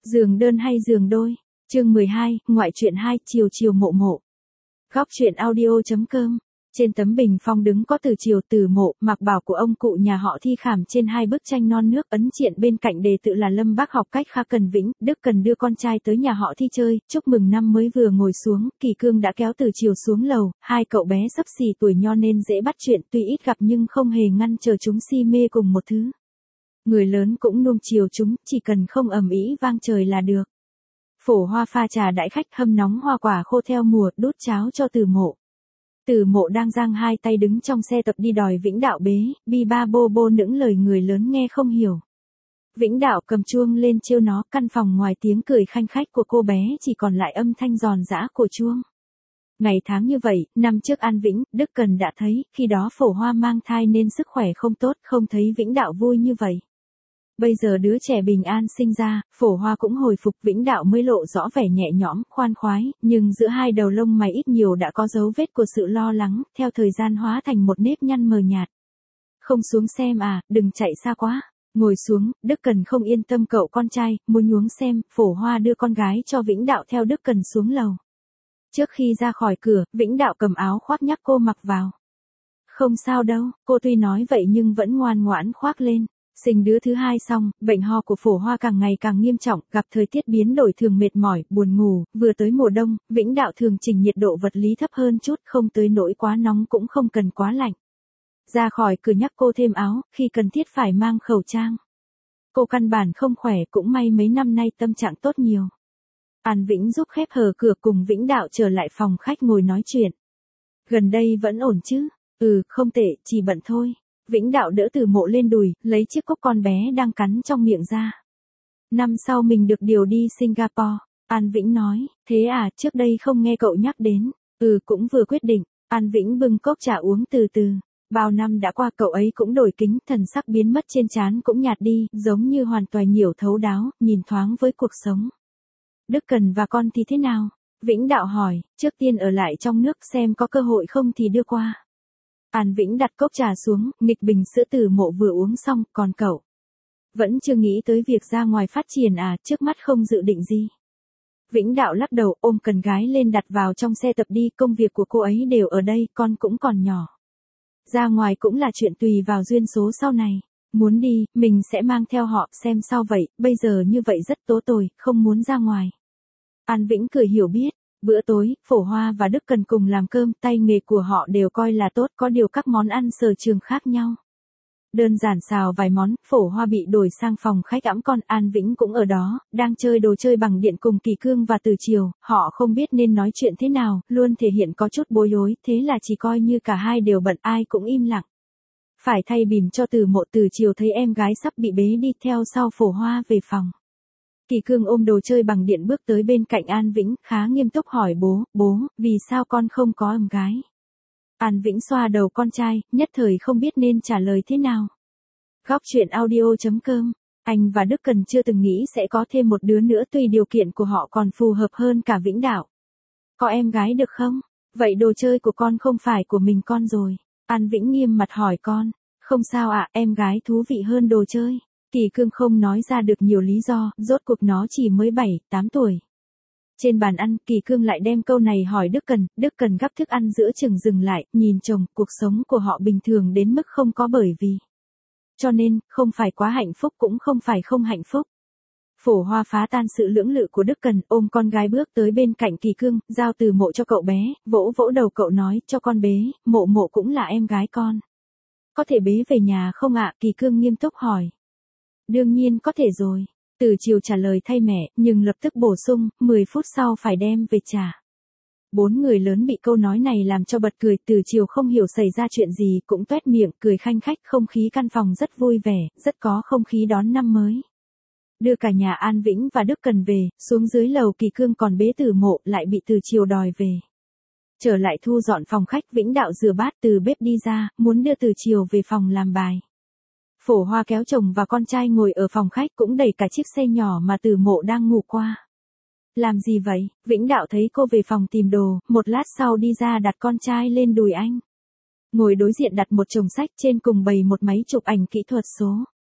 Giường đơn hay giường đôi? Chương 12, ngoại truyện 2, chiều chiều mộ mộ. Góc truyện audio.com. Trên tấm bình phong đứng có Từ Chiều, Từ Mộ, mặc bảo của ông cụ nhà họ Thi khảm trên hai bức tranh non nước, ấn triện bên cạnh đề tự là Lâm Bác học cách Kha Cần Vĩnh. Đức Cần đưa con trai tới nhà họ Thi chơi, chúc mừng năm mới vừa ngồi xuống, Kỳ Cương đã kéo Từ Chiều xuống lầu. Hai cậu bé xấp xì tuổi nho nên dễ bắt chuyện, tuy ít gặp nhưng không hề ngăn trở chúng si mê cùng một thứ. Người lớn cũng nuông chiều chúng, chỉ cần không ầm ĩ vang trời là được. Phổ Hoa pha trà đãi khách, hâm nóng hoa quả khô theo mùa, đút cháo cho Từ Mộ. Từ Mộ đang giang hai tay đứng trong xe tập đi đòi Vĩnh Đạo bế, bi ba bô bô những lời người lớn nghe không hiểu. Vĩnh Đạo cầm chuông lên trêu nó, căn phòng ngoài tiếng cười khanh khách của cô bé chỉ còn lại âm thanh giòn giã của chuông. Ngày tháng như vậy, năm trước An Vĩnh, Đức Cần đã thấy, khi đó Phổ Hoa mang thai nên sức khỏe không tốt, không thấy Vĩnh Đạo vui như vậy. Bây giờ đứa trẻ bình an sinh ra, Phổ Hoa cũng hồi phục, Vĩnh Đạo mới lộ rõ vẻ nhẹ nhõm, khoan khoái, nhưng giữa hai đầu lông mày ít nhiều đã có dấu vết của sự lo lắng, theo thời gian hóa thành một nếp nhăn mờ nhạt. Không xuống xem à, đừng chạy xa quá. Ngồi xuống, Đức Cần không yên tâm cậu con trai, muốn nhuốm xem, Phổ Hoa đưa con gái cho Vĩnh Đạo theo Đức Cần xuống lầu. Trước khi ra khỏi cửa, Vĩnh Đạo cầm áo khoác nhắc cô mặc vào. Không sao đâu, cô tuy nói vậy nhưng vẫn ngoan ngoãn khoác lên. Sinh đứa thứ hai xong, bệnh ho của Phổ Hoa càng ngày càng nghiêm trọng, gặp thời tiết biến đổi thường mệt mỏi, buồn ngủ, vừa tới mùa đông, Vĩnh Đạo thường chỉnh nhiệt độ vật lý thấp hơn chút, không tới nỗi quá nóng cũng không cần quá lạnh. Ra khỏi cửa nhắc cô thêm áo, khi cần thiết phải mang khẩu trang. Cô căn bản không khỏe, cũng may mấy năm nay tâm trạng tốt nhiều. An Vĩnh giúp khép hờ cửa cùng Vĩnh Đạo trở lại phòng khách ngồi nói chuyện. Gần đây vẫn ổn chứ? Không tệ, chỉ bận thôi. Vĩnh Đạo đỡ Từ Mộ lên đùi, lấy chiếc cốc con bé đang cắn trong miệng ra. Năm sau mình được điều đi Singapore, An Vĩnh nói, thế à, trước đây không nghe cậu nhắc đến. Cũng vừa quyết định, An Vĩnh bưng cốc trà uống từ từ. Bao năm đã qua cậu ấy cũng đổi kính, thần sắc biến mất trên trán cũng nhạt đi, giống như hoàn toàn hiểu thấu đáo, nhìn thoáng với cuộc sống. Đức Cần và con thì thế nào? Vĩnh Đạo hỏi, trước tiên ở lại trong nước xem có cơ hội không thì đưa qua. An Vĩnh đặt cốc trà xuống, nghịch bình sữa Từ Mộ vừa uống xong, còn cậu? Vẫn chưa nghĩ tới việc ra ngoài phát triển à, trước mắt không dự định gì. Vĩnh Đạo lắc đầu, ôm cần gái lên đặt vào trong xe tập đi, công việc của cô ấy đều ở đây, con cũng còn nhỏ. Ra ngoài cũng là chuyện tùy vào duyên số sau này. Muốn đi, mình sẽ mang theo họ, xem sao vậy, bây giờ như vậy rất tố tồi, không muốn ra ngoài. An Vĩnh cười hiểu biết. Bữa tối, Phổ Hoa và Đức Cần cùng làm cơm, tay nghề của họ đều coi là tốt, có điều các món ăn sở trường khác nhau. Đơn giản xào vài món, Phổ Hoa bị đổi sang phòng khách ẵm con, An Vĩnh cũng ở đó, đang chơi đồ chơi bằng điện cùng Kỳ Cương và Từ Chiều, họ không biết nên nói chuyện thế nào, luôn thể hiện có chút bối rối, thế là chỉ coi như cả hai đều bận, ai cũng im lặng. Phải thay bỉm cho Từ Mộ, Từ Chiều thấy em gái sắp bị bế đi theo sau Phổ Hoa về phòng. Kỳ Cương ôm đồ chơi bằng điện bước tới bên cạnh An Vĩnh, khá nghiêm túc hỏi bố, vì sao con không có em gái? An Vĩnh xoa đầu con trai, nhất thời không biết nên trả lời thế nào. Góc truyện audio.com, anh và Đức Cần chưa từng nghĩ sẽ có thêm một đứa nữa, tuy điều kiện của họ còn phù hợp hơn cả Vĩnh Đạo. Có em gái được không? Vậy đồ chơi của con không phải của mình con rồi. An Vĩnh nghiêm mặt hỏi con. Không sao ạ, em gái thú vị hơn đồ chơi. Kỳ Cương không nói ra được nhiều lý do, rốt cuộc nó chỉ mới 7-8 tuổi. Trên bàn ăn, Kỳ Cương lại đem câu này hỏi Đức Cần gắp thức ăn giữa chừng dừng lại, nhìn chồng, cuộc sống của họ bình thường đến mức không có bởi vì. Cho nên, không phải quá hạnh phúc cũng không phải không hạnh phúc. Phổ Hoa phá tan sự lưỡng lự của Đức Cần, ôm con gái bước tới bên cạnh Kỳ Cương, giao Từ Mộ cho cậu bé, vỗ vỗ đầu cậu nói, cho con bế, Mộ cũng là em gái con. Có thể bế về nhà không ạ? Kỳ Cương nghiêm túc hỏi. Đương nhiên có thể rồi. Từ Chiều trả lời thay mẹ, nhưng lập tức bổ sung, 10 phút sau phải đem về trả. Bốn người lớn bị câu nói này làm cho bật cười, Từ Chiều không hiểu xảy ra chuyện gì, cũng toét miệng, cười khanh khách, không khí căn phòng rất vui vẻ, rất có không khí đón năm mới. Đưa cả nhà An Vĩnh và Đức Cần về, xuống dưới lầu Kỳ Cương còn bế Từ Mộ, lại bị Từ Chiều đòi về. Trở lại thu dọn phòng khách, Vĩnh Đạo rửa bát từ bếp đi ra, muốn đưa Từ Chiều về phòng làm bài. Phổ Hoa kéo chồng và con trai ngồi ở phòng khách, cũng đẩy cả chiếc xe nhỏ mà Từ Mộ đang ngủ qua. Làm gì vậy? Vĩnh Đạo thấy cô về phòng tìm đồ, một lát sau đi ra đặt con trai lên đùi anh. Ngồi đối diện đặt một chồng sách, trên cùng bày một máy chụp ảnh kỹ thuật số.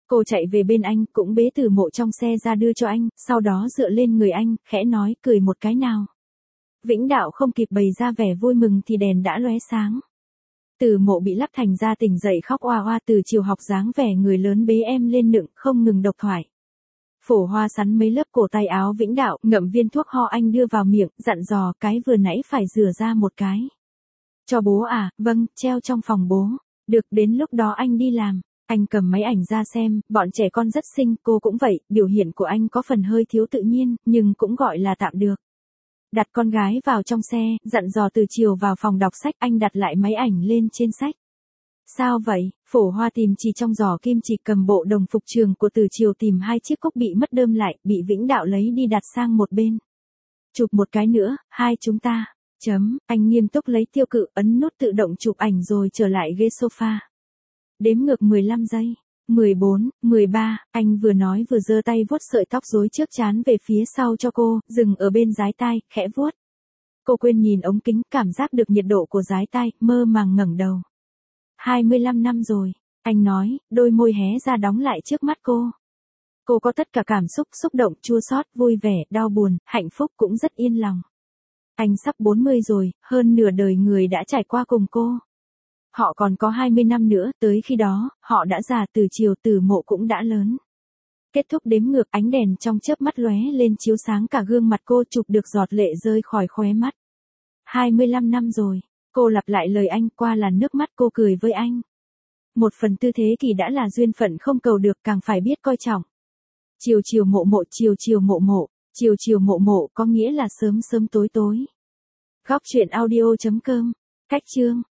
Cô chạy về bên anh, cũng bế Từ Mộ trong xe ra đưa cho anh, sau đó dựa lên người anh, khẽ nói, cười một cái nào. Vĩnh Đạo không kịp bày ra vẻ vui mừng thì đèn đã lóe sáng. Từ Mộ bị lắp thành ra tỉnh dậy khóc oa oa, từ chiều học dáng vẻ người lớn bế em lên nựng, không ngừng độc thoại. Phổ Hoa sắn mấy lớp cổ tay áo Vĩnh Đạo, ngậm viên thuốc ho anh đưa vào miệng, dặn dò, cái vừa nãy phải rửa ra một cái. Cho bố à, vâng, treo trong phòng bố. Được, đến lúc đó anh đi làm. Anh cầm máy ảnh ra xem, bọn trẻ con rất xinh, cô cũng vậy, biểu hiện của anh có phần hơi thiếu tự nhiên, nhưng cũng gọi là tạm được. Đặt con gái vào trong xe, dặn dò Từ Chiều vào phòng đọc sách, anh đặt lại máy ảnh lên trên sách. Sao vậy? Phổ Hoa tìm chỉ trong giỏ kim chỉ, cầm bộ đồng phục trường của Từ Chiều, tìm 2 chiếc cúc bị mất đơm lại, bị Vĩnh Đạo lấy đi đặt sang một bên. Chụp một cái nữa, hai chúng ta. Anh nghiêm túc lấy tiêu cự, ấn nút tự động chụp ảnh rồi trở lại ghế sofa. Đếm ngược 15 giây. 14, 13, anh vừa nói vừa giơ tay vuốt sợi tóc rối trước trán về phía sau cho cô, dừng ở bên dái tai, khẽ vuốt. Cô quên nhìn ống kính, cảm giác được nhiệt độ của dái tai, mơ màng ngẩng đầu. 25 năm rồi, anh nói, đôi môi hé ra đóng lại trước mắt cô. Cô có tất cả cảm xúc, xúc động, chua xót, vui vẻ, đau buồn, hạnh phúc, cũng rất yên lòng. Anh sắp 40 rồi, hơn nửa đời người đã trải qua cùng cô. Họ còn có 20 năm nữa, tới khi đó, họ đã già, Từ Chiều, Từ Mộ cũng đã lớn. Kết thúc đếm ngược, ánh đèn trong chớp mắt lóe lên chiếu sáng cả gương mặt cô, chụp được giọt lệ rơi khỏi khóe mắt. 25 năm rồi, cô lặp lại lời anh, qua làn nước mắt cô cười với anh. Một phần tư thế kỷ đã là duyên phận không cầu được, càng phải biết coi trọng. Chiều chiều mộ mộ, chiều chiều mộ mộ, chiều chiều mộ mộ có nghĩa là sớm sớm tối tối. Góc truyện audio.com, cách chương.